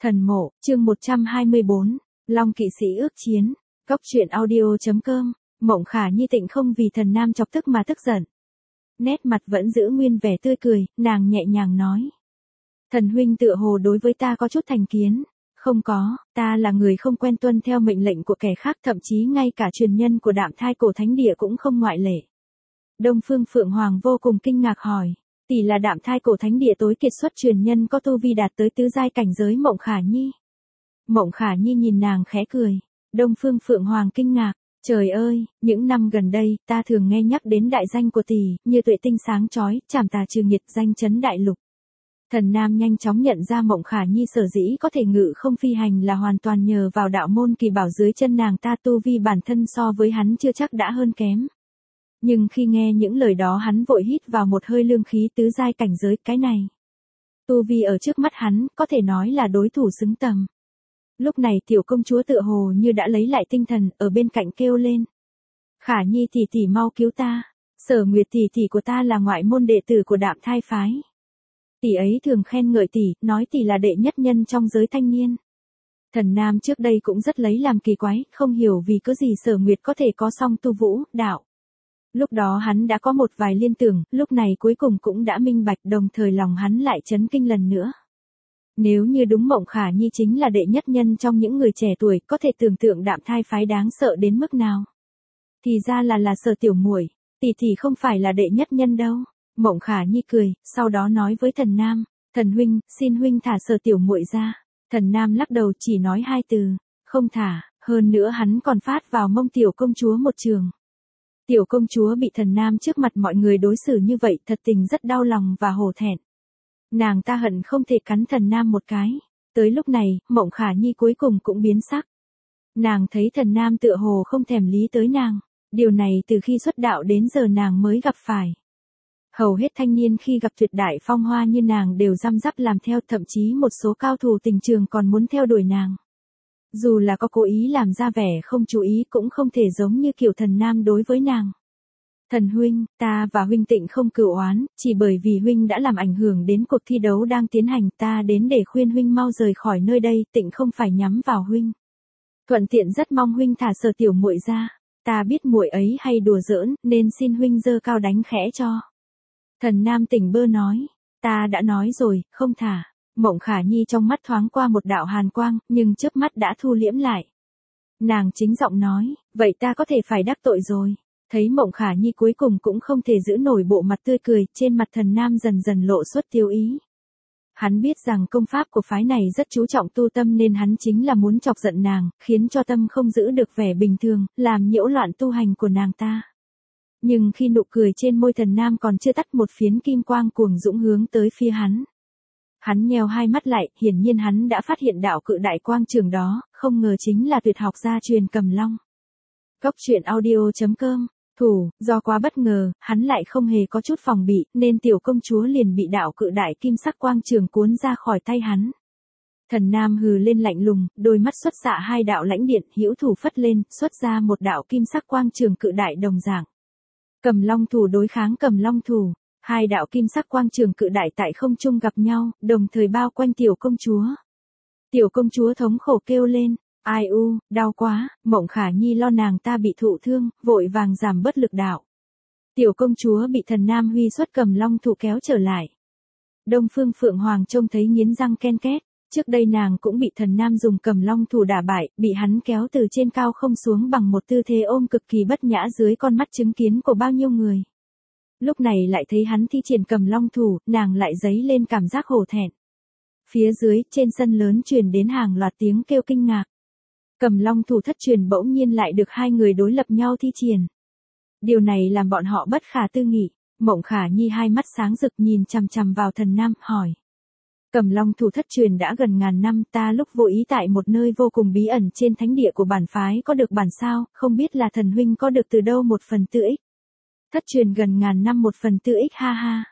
Thần mộ, chương 124, Long kỵ sĩ ước chiến, Cốc truyện audio.com, Mộng Khả Nhi tịnh không vì thần nam chọc tức mà tức giận. Nét mặt vẫn giữ nguyên vẻ tươi cười, nàng nhẹ nhàng nói. Thần huynh tựa hồ đối với ta có chút thành kiến. Không có, ta là người không quen tuân theo mệnh lệnh của kẻ khác, thậm chí ngay cả truyền nhân của Đạm Thai Cổ Thánh Địa cũng không ngoại lệ. Đông Phương Phượng Hoàng vô cùng kinh ngạc hỏi. Tỷ là Đạm Thai Cổ Thánh Địa tối kiệt xuất truyền nhân có tu vi đạt tới tứ giai cảnh giới Mộng Khả Nhi. Mộng Khả Nhi nhìn nàng khẽ cười. Đông Phương Phượng Hoàng kinh ngạc. Trời ơi, những năm gần đây, ta thường nghe nhắc đến đại danh của tỷ, như tuệ tinh sáng chói, trảm tà trừ nghiệt, danh chấn đại lục. Thần nam nhanh chóng nhận ra Mộng Khả Nhi sở dĩ có thể ngự không phi hành là hoàn toàn nhờ vào đạo môn kỳ bảo dưới chân nàng ta, tu vi bản thân so với hắn chưa chắc đã hơn kém. Nhưng khi nghe những lời đó hắn vội hít vào một hơi lương khí tứ giai cảnh giới, cái này. Tu vi ở trước mắt hắn, có thể nói là đối thủ xứng tầm. Lúc này tiểu công chúa tựa hồ như đã lấy lại tinh thần, ở bên cạnh kêu lên. Khả Nhi tỷ tỷ mau cứu ta, Sở Nguyệt tỷ tỷ của ta là ngoại môn đệ tử của Đạm Thai phái. Tỷ ấy thường khen ngợi tỷ, nói tỷ là đệ nhất nhân trong giới thanh niên. Thần nam trước đây cũng rất lấy làm kỳ quái, không hiểu vì cớ gì Sở Nguyệt có thể có song tu vũ, đạo. Lúc đó hắn đã có một vài liên tưởng, lúc này cuối cùng cũng đã minh bạch, đồng thời lòng hắn lại chấn kinh lần nữa. Nếu như đúng Mộng Khả Nhi chính là đệ nhất nhân trong những người trẻ tuổi, có thể tưởng tượng Đạm Thai phái đáng sợ đến mức nào. Thì ra là Sở tiểu muội, tỷ tỷ không phải là đệ nhất nhân đâu. Mộng Khả Nhi cười, sau đó nói với thần nam, thần huynh, xin huynh thả Sở tiểu muội ra. Thần nam lắc đầu chỉ nói hai từ, không thả, hơn nữa hắn còn phát vào mông tiểu công chúa một trường. Tiểu công chúa bị thần nam trước mặt mọi người đối xử như vậy, thật tình rất đau lòng và hổ thẹn. Nàng ta hận không thể cắn thần nam một cái. Tới lúc này, Mộng Khả Nhi cuối cùng cũng biến sắc. Nàng thấy thần nam tựa hồ không thèm lý tới nàng. Điều này từ khi xuất đạo đến giờ nàng mới gặp phải. Hầu hết thanh niên khi gặp tuyệt đại phong hoa như nàng đều răm rắp làm theo, thậm chí một số cao thủ tình trường còn muốn theo đuổi nàng. Dù là có cố ý làm ra vẻ không chú ý cũng không thể giống như kiểu thần nam đối với nàng. Thần huynh, ta và huynh tịnh không cửu oán, chỉ bởi vì huynh đã làm ảnh hưởng đến cuộc thi đấu đang tiến hành, ta đến để khuyên huynh mau rời khỏi nơi đây, tịnh không phải nhắm vào huynh. Thuận tiện rất mong huynh thả Sở tiểu muội ra, ta biết muội ấy hay đùa giỡn, nên xin huynh giơ cao đánh khẽ cho. Thần nam tỉnh bơ nói, ta đã nói rồi, không thả. Mộng Khả Nhi trong mắt thoáng qua một đạo hàn quang, nhưng chớp mắt đã thu liễm lại. Nàng chính giọng nói, vậy ta có thể phải đắc tội rồi. Thấy Mộng Khả Nhi cuối cùng cũng không thể giữ nổi bộ mặt tươi cười, trên mặt thần nam dần dần lộ xuất tiêu ý. Hắn biết rằng công pháp của phái này rất chú trọng tu tâm nên hắn chính là muốn chọc giận nàng, khiến cho tâm không giữ được vẻ bình thường, làm nhiễu loạn tu hành của nàng ta. Nhưng khi nụ cười trên môi thần nam còn chưa tắt, một phiến kim quang cuồng dũng hướng tới phía hắn. Hắn nheo hai mắt lại, hiển nhiên hắn đã phát hiện đạo cự đại quang trường đó, không ngờ chính là tuyệt học gia truyền Cầm Long. Cốc truyện audio.com, do quá bất ngờ, hắn lại không hề có chút phòng bị, nên tiểu công chúa liền bị đạo cự đại kim sắc quang trường cuốn ra khỏi tay hắn. Thần nam hừ lên lạnh lùng, đôi mắt xuất xạ hai đạo lãnh điện, hữu thủ phất lên, xuất ra một đạo kim sắc quang trường cự đại đồng dạng. Cầm Long thủ đối kháng Cầm Long thủ. Hai đạo kim sắc quang trường cự đại tại không trung gặp nhau, đồng thời bao quanh tiểu công chúa. Tiểu công chúa thống khổ kêu lên, ai u, đau quá. Mộng Khả Nhi lo nàng ta bị thụ thương, vội vàng giảm bớt lực đạo. Tiểu công chúa bị thần nam huy xuất Cầm Long thủ kéo trở lại. Đông Phương Phượng Hoàng trông thấy nghiến răng ken két, trước đây nàng cũng bị thần nam dùng Cầm Long thủ đả bại, bị hắn kéo từ trên cao không xuống bằng một tư thế ôm cực kỳ bất nhã dưới con mắt chứng kiến của bao nhiêu người. Lúc này lại thấy hắn thi triển Cầm Long thủ, nàng lại dấy lên cảm giác hổ thẹn. Phía dưới, trên sân lớn truyền đến hàng loạt tiếng kêu kinh ngạc. Cầm Long thủ thất truyền bỗng nhiên lại được hai người đối lập nhau thi triển. Điều này làm bọn họ bất khả tư nghị. Mộng Khả Nhi hai mắt sáng rực nhìn chằm chằm vào thần nam, hỏi. Cầm Long thủ thất truyền đã gần ngàn năm, ta lúc vô ý tại một nơi vô cùng bí ẩn trên thánh địa của bản phái có được bản sao, không biết là thần huynh có được từ đâu một phần tư ích. Thất truyền gần ngàn năm một phần tư ích,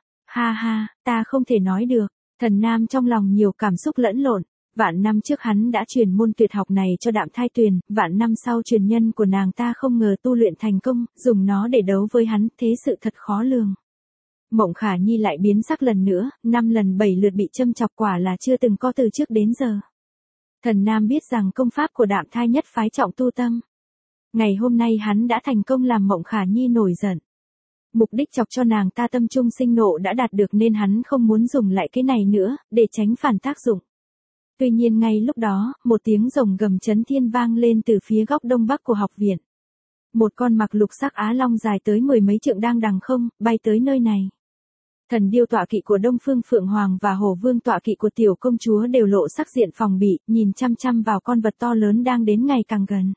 ha ha, ta không thể nói được. Thần nam trong lòng nhiều cảm xúc lẫn lộn. Vạn năm trước hắn đã truyền môn tuyệt học này cho Đạm Thai Tuyền, vạn năm sau truyền nhân của nàng ta không ngờ tu luyện thành công, dùng nó để đấu với hắn, thế sự thật khó lường. Mộng Khả Nhi lại biến sắc lần nữa, 5 lần 7 lượt bị châm chọc, quả là chưa từng có từ trước đến giờ. Thần Nam biết rằng công pháp của Đạm Thai nhất phái trọng tu tâm. Ngày hôm nay hắn đã thành công làm Mộng Khả Nhi nổi giận. Mục đích chọc cho nàng ta tâm trung sinh nộ đã đạt được nên hắn không muốn dùng lại cái này nữa, để tránh phản tác dụng. Tuy nhiên ngay lúc đó, một tiếng rồng gầm chấn thiên vang lên từ phía góc đông bắc của học viện. Một con mặc lục sắc á long dài tới 10 mấy trượng đang đằng không, bay tới nơi này. Thần điêu tọa kỵ của Đông Phương Phượng Hoàng và Hổ Vương tọa kỵ của tiểu công chúa đều lộ sắc diện phòng bị, nhìn chăm chăm vào con vật to lớn đang đến ngày càng gần.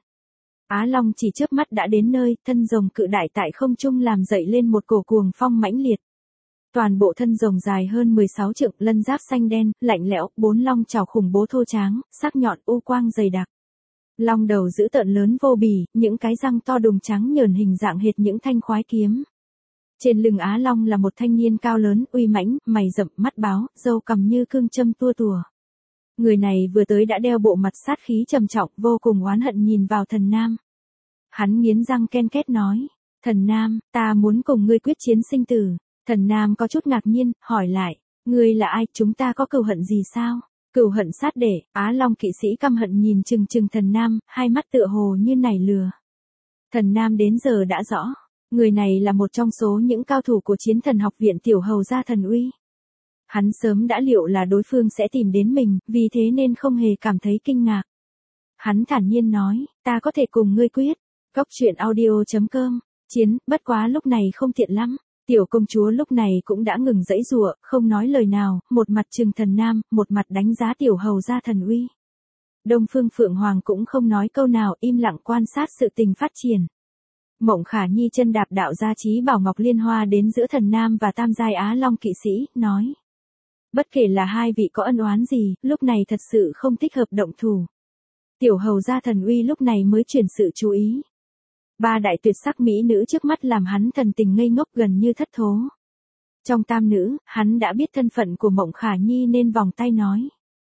Á long chỉ chớp mắt đã đến nơi, thân rồng cự đại tại không trung làm dậy lên một cổ cuồng phong mãnh liệt. Toàn bộ thân rồng dài hơn 16 trượng, lân giáp xanh đen, lạnh lẽo, 4 long chảo khủng bố thô tráng, sắc nhọn u quang dày đặc. Long đầu dữ tợn lớn vô bì, những cái răng to đùng trắng nhờn hình dạng hệt những thanh khoái kiếm. Trên lưng Á Long là một thanh niên cao lớn, uy mãnh, mày rậm, mắt báo, râu cằm như cương châm tua tùa. Người này vừa tới đã đeo bộ mặt sát khí trầm trọng, vô cùng oán hận nhìn vào Thần Nam. Hắn nghiến răng ken két nói, Thần Nam, ta muốn cùng ngươi quyết chiến sinh tử. Thần Nam có chút ngạc nhiên, hỏi lại, ngươi là ai, chúng ta có cừu hận gì sao? Cừu hận sát để, Á Long kỵ sĩ căm hận nhìn chừng chừng Thần Nam, hai mắt tựa hồ như nảy lửa. Thần Nam đến giờ đã rõ, người này là một trong số những cao thủ của Chiến Thần Học viện tiểu hầu gia Thần Uy. Hắn sớm đã liệu là đối phương sẽ tìm đến mình, vì thế nên không hề cảm thấy kinh ngạc. Hắn thản nhiên nói, ta có thể cùng ngươi quyết. Góc truyện audio.com, chiến, bất quá lúc này không tiện lắm. Tiểu công chúa lúc này cũng đã ngừng giãy giụa, không nói lời nào, một mặt trừng Thần Nam, một mặt đánh giá tiểu hầu gia Thần Uy. Đông Phương Phượng Hoàng cũng không nói câu nào, im lặng quan sát sự tình phát triển. Mộng Khả Nhi chân đạp đạo gia chí bảo ngọc liên hoa đến giữa Thần Nam và tam giai Á Long kỵ sĩ, nói. Bất kể là hai vị có ân oán gì, lúc này thật sự không thích hợp động thủ. Tiểu hầu gia Thần Uy lúc này mới chuyển sự chú ý. Ba đại tuyệt sắc mỹ nữ trước mắt làm hắn thần tình ngây ngốc gần như thất thố. Trong tam nữ, hắn đã biết thân phận của Mộng Khả Nhi nên vòng tay nói.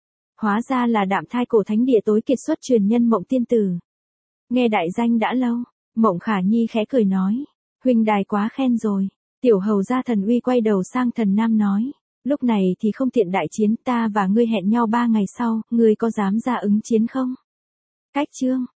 Hóa ra là Đạm Thai cổ thánh địa tối kiệt xuất truyền nhân Mộng tiên tử. Nghe đại danh đã lâu, Mộng Khả Nhi khẽ cười nói. Huynh đài quá khen rồi. Tiểu hầu gia Thần Uy quay đầu sang Thần Nam nói. Lúc này thì không tiện đại chiến, ta và ngươi hẹn nhau 3 ngày sau, ngươi có dám ra ứng chiến không? Cách chương.